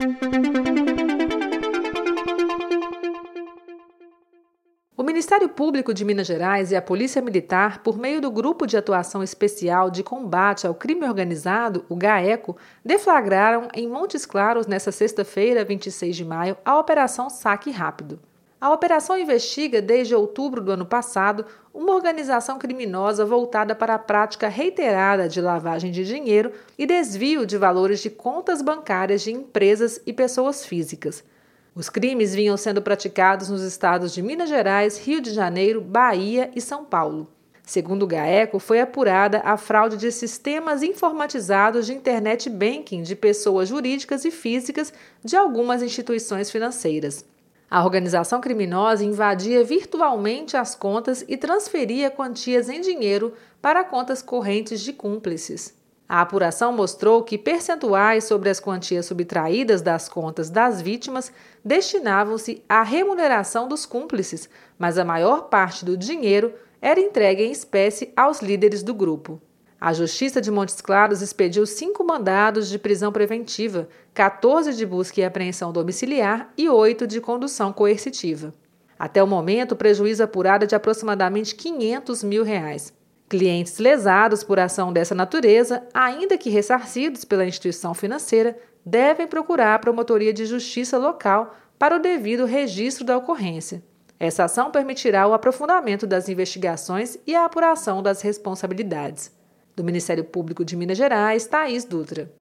O Ministério Público de Minas Gerais e a Polícia Militar, por meio do Grupo de Atuação Especial de Combate ao Crime Organizado, o GAECO, deflagraram em Montes Claros, nesta sexta-feira, 26 de maio, a Operação Saque Rápido. A operação investiga, desde outubro do ano passado, uma organização criminosa voltada para a prática reiterada de lavagem de dinheiro e desvio de valores de contas bancárias de empresas e pessoas físicas. Os crimes vinham sendo praticados nos estados de Minas Gerais, Rio de Janeiro, Bahia e São Paulo. Segundo o GAECO, foi apurada a fraude de sistemas informatizados de internet banking de pessoas jurídicas e físicas de algumas instituições financeiras. A organização criminosa invadia virtualmente as contas e transferia quantias em dinheiro para contas correntes de cúmplices. A apuração mostrou que percentuais sobre as quantias subtraídas das contas das vítimas destinavam-se à remuneração dos cúmplices, mas a maior parte do dinheiro era entregue em espécie aos líderes do grupo. A Justiça de Montes Claros expediu 5 mandados de prisão preventiva, 14 de busca e apreensão domiciliar e 8 de condução coercitiva. Até o momento, o prejuízo apurado é de aproximadamente R$500 mil. Clientes lesados por ação dessa natureza, ainda que ressarcidos pela instituição financeira, devem procurar a Promotoria de Justiça local para o devido registro da ocorrência. Essa ação permitirá o aprofundamento das investigações e a apuração das responsabilidades. Do Ministério Público de Minas Gerais, Thaís Dutra.